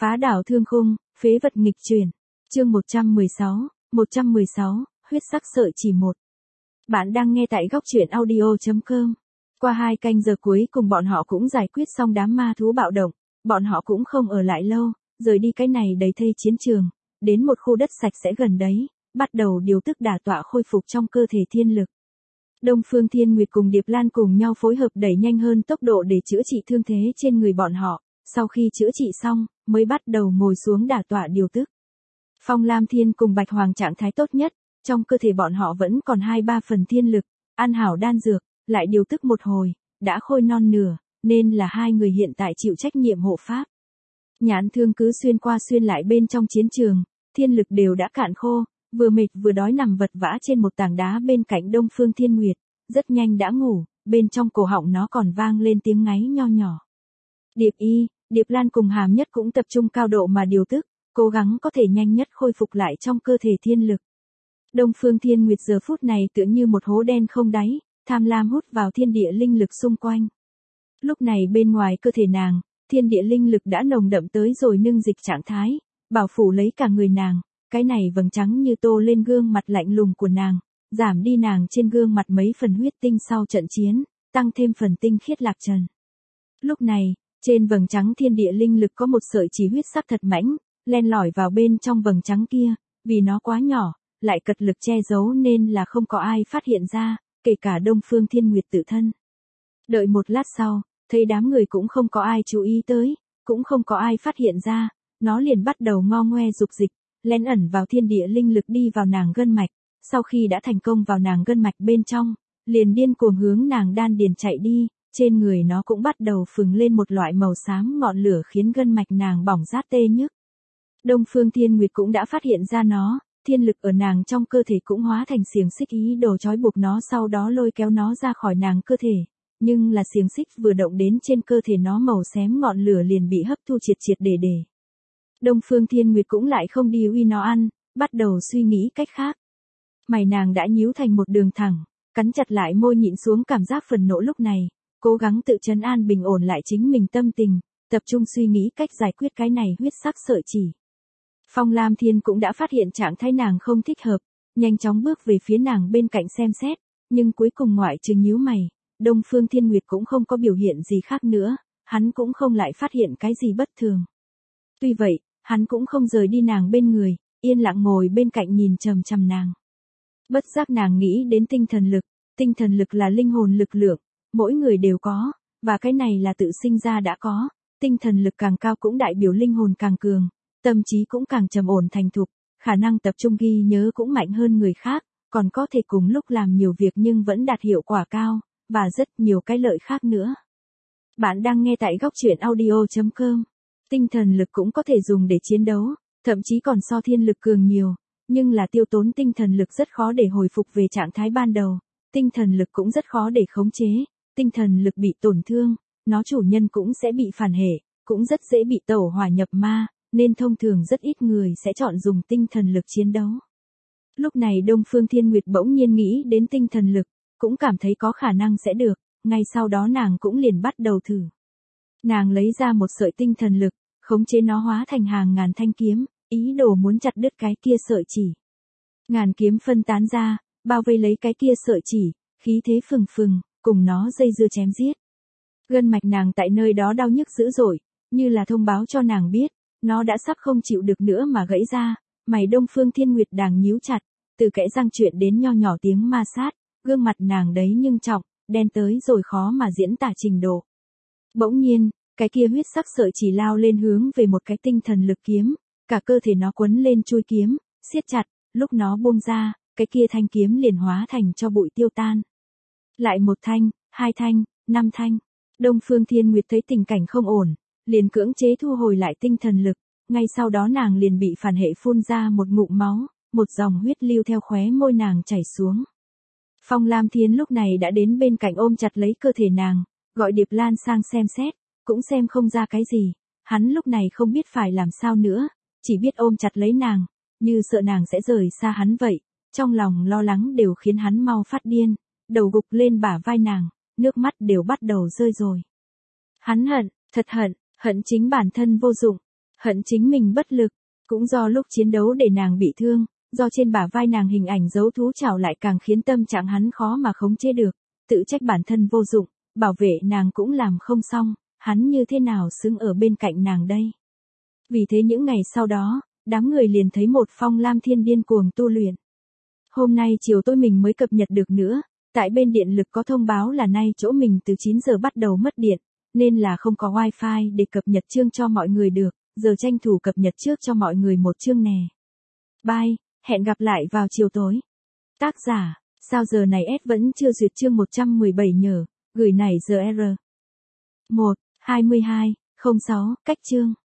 Phá đảo thương khung, phế vật nghịch chuyển. Chương 116, huyết sắc sợi chỉ một. Bạn đang nghe tại góc truyện audio.com. Qua 2 canh giờ cuối cùng bọn họ cũng giải quyết xong đám ma thú bạo động, bọn họ cũng không ở lại lâu, rời đi cái này đầy thây chiến trường, đến một khu đất sạch sẽ gần đấy, bắt đầu điều tức đả tọa khôi phục trong cơ thể thiên lực. Đông Phương Thiên Nguyệt cùng Điệp Lan cùng nhau phối hợp đẩy nhanh hơn tốc độ để chữa trị thương thế trên người bọn họ, sau khi chữa trị xong, mới bắt đầu ngồi xuống đả tọa điều tức. Phong Lam Thiên cùng Bạch Hoàng trạng thái tốt nhất, trong cơ thể bọn họ vẫn còn 2-3 phần thiên lực, ăn hảo đan dược, lại điều tức một hồi, đã khôi non nửa, nên là hai người hiện tại chịu trách nhiệm hộ pháp. Nhãn thương cứ xuyên qua xuyên lại bên trong chiến trường, thiên lực đều đã cạn khô, vừa mệt vừa đói nằm vật vã trên một tảng đá bên cạnh Đông Phương Thiên Nguyệt, rất nhanh đã ngủ, bên trong cổ họng nó còn vang lên tiếng ngáy nho nhỏ. Điệp Lan cùng Hàm Nhất cũng tập trung cao độ mà điều tức, cố gắng có thể nhanh nhất khôi phục lại trong cơ thể thiên lực. Đông Phương Thiên Nguyệt giờ phút này tựa như một hố đen không đáy, tham lam hút vào thiên địa linh lực xung quanh. Lúc này bên ngoài cơ thể nàng, thiên địa linh lực đã nồng đậm tới rồi nương dịch trạng thái, bảo phủ lấy cả người nàng, cái này vầng trắng như tô lên gương mặt lạnh lùng của nàng, giảm đi nàng trên gương mặt mấy phần huyết tinh sau trận chiến, tăng thêm phần tinh khiết lạc trần. Lúc này, trên vầng trắng thiên địa linh lực có một sợi chỉ huyết sắc thật mãnh, len lỏi vào bên trong vầng trắng kia, vì nó quá nhỏ, lại cật lực che giấu nên là không có ai phát hiện ra, kể cả Đông Phương Thiên Nguyệt tự thân. Đợi một lát sau, thấy đám người cũng không có ai chú ý tới, cũng không có ai phát hiện ra, nó liền bắt đầu ngo ngoe dục dịch, lén ẩn vào thiên địa linh lực đi vào nàng gân mạch, sau khi đã thành công vào nàng gân mạch bên trong, liền điên cuồng hướng nàng đan điền chạy đi, trên người nó cũng bắt đầu phừng lên một loại màu xám ngọn lửa khiến gân mạch nàng bỏng rát tê nhức. Đông Phương Thiên Nguyệt cũng đã phát hiện ra nó, thiên lực ở nàng trong cơ thể cũng hóa thành xiềng xích ý đồ trói buộc nó, sau đó lôi kéo nó ra khỏi nàng cơ thể, nhưng là xiềng xích vừa động đến trên cơ thể nó màu xém ngọn lửa liền bị hấp thu triệt triệt để. Đông Phương Thiên Nguyệt cũng lại không đi uy nó ăn, bắt đầu suy nghĩ cách khác. Mày nàng đã nhíu thành một đường thẳng, cắn chặt lại môi nhịn xuống cảm giác phần nộ lúc này, cố gắng tự trấn an bình ổn lại chính mình tâm tình, tập trung suy nghĩ cách giải quyết cái này huyết sắc sợi chỉ. Phong Lam Thiên cũng đã phát hiện trạng thái nàng không thích hợp, nhanh chóng bước về phía nàng bên cạnh xem xét, nhưng cuối cùng ngoại trừ nhíu mày, Đông Phương Thiên Nguyệt cũng không có biểu hiện gì khác nữa, hắn cũng không lại phát hiện cái gì bất thường. Tuy vậy, hắn cũng không rời đi nàng bên người, yên lặng ngồi bên cạnh nhìn chằm chằm nàng. Bất giác nàng nghĩ đến tinh thần lực là linh hồn lực lượng, mỗi người đều có, và cái này là tự sinh ra đã có, tinh thần lực càng cao cũng đại biểu linh hồn càng cường, tâm trí cũng càng trầm ổn thành thục, khả năng tập trung ghi nhớ cũng mạnh hơn người khác, còn có thể cùng lúc làm nhiều việc nhưng vẫn đạt hiệu quả cao, và rất nhiều cái lợi khác nữa. Bạn đang nghe tại góc truyện audio.com. Tinh thần lực cũng có thể dùng để chiến đấu, thậm chí còn so thiên lực cường nhiều, nhưng là tiêu tốn tinh thần lực rất khó để hồi phục về trạng thái ban đầu, tinh thần lực cũng rất khó để khống chế, tinh thần lực bị tổn thương, nó chủ nhân cũng sẽ bị phản hệ, cũng rất dễ bị tẩu hỏa nhập ma, nên thông thường rất ít người sẽ chọn dùng tinh thần lực chiến đấu. Lúc này Đông Phương Thiên Nguyệt bỗng nhiên nghĩ đến tinh thần lực, cũng cảm thấy có khả năng sẽ được, ngay sau đó nàng cũng liền bắt đầu thử. Nàng lấy ra một sợi tinh thần lực, khống chế nó hóa thành hàng ngàn thanh kiếm, ý đồ muốn chặt đứt cái kia sợi chỉ. Ngàn kiếm phân tán ra, bao vây lấy cái kia sợi chỉ, khí thế phừng phừng, cùng nó dây dưa chém giết. Gân mạch nàng tại nơi đó đau nhức dữ dội, như là thông báo cho nàng biết, nó đã sắp không chịu được nữa mà gãy ra, mày Đông Phương Thiên Nguyệt đàng nhíu chặt, từ kẽ răng chuyện đến nho nhỏ tiếng ma sát, gương mặt nàng đấy nhưng trọng, đen tới rồi khó mà diễn tả trình độ. Bỗng nhiên, cái kia huyết sắc sợi chỉ lao lên hướng về một cái tinh thần lực kiếm, cả cơ thể nó quấn lên chuôi kiếm, siết chặt, lúc nó buông ra, cái kia thanh kiếm liền hóa thành cho bụi tiêu tan. Lại một thanh, 2 thanh, 5 thanh, Đông Phương Thiên Nguyệt thấy tình cảnh không ổn, liền cưỡng chế thu hồi lại tinh thần lực, ngay sau đó nàng liền bị phản hệ phun ra một ngụm máu, một dòng huyết lưu theo khóe môi nàng chảy xuống. Phong Lam Thiên lúc này đã đến bên cạnh ôm chặt lấy cơ thể nàng, gọi Điệp Lan sang xem xét, cũng xem không ra cái gì, hắn lúc này không biết phải làm sao nữa, chỉ biết ôm chặt lấy nàng, như sợ nàng sẽ rời xa hắn vậy, trong lòng lo lắng đều khiến hắn mau phát điên, đầu gục lên bả vai nàng, nước mắt đều bắt đầu rơi rồi. Hắn hận, thật hận, hận chính bản thân vô dụng, Hận chính mình bất lực, cũng do lúc chiến đấu để nàng bị thương, do trên bả vai nàng hình ảnh dấu thú chảo lại càng khiến tâm trạng hắn khó mà khống chế được, tự trách bản thân vô dụng, bảo vệ nàng cũng làm không xong, hắn như thế nào xứng ở bên cạnh nàng đây. Vì thế những ngày sau đó, đám người liền thấy một Phong Lam Thiên điên cuồng tu luyện. Hôm nay chiều tôi mình mới cập nhật được nữa, tại bên điện lực có thông báo là nay chỗ mình từ 9 giờ bắt đầu mất điện, nên là không có wifi để cập nhật chương cho mọi người được, giờ tranh thủ cập nhật trước cho mọi người một chương nè. Bye, hẹn gặp lại vào chiều tối. Tác giả, sao giờ này S vẫn chưa duyệt chương 117 nhờ, gửi này giờ R. 1, 22, 06, cách chương.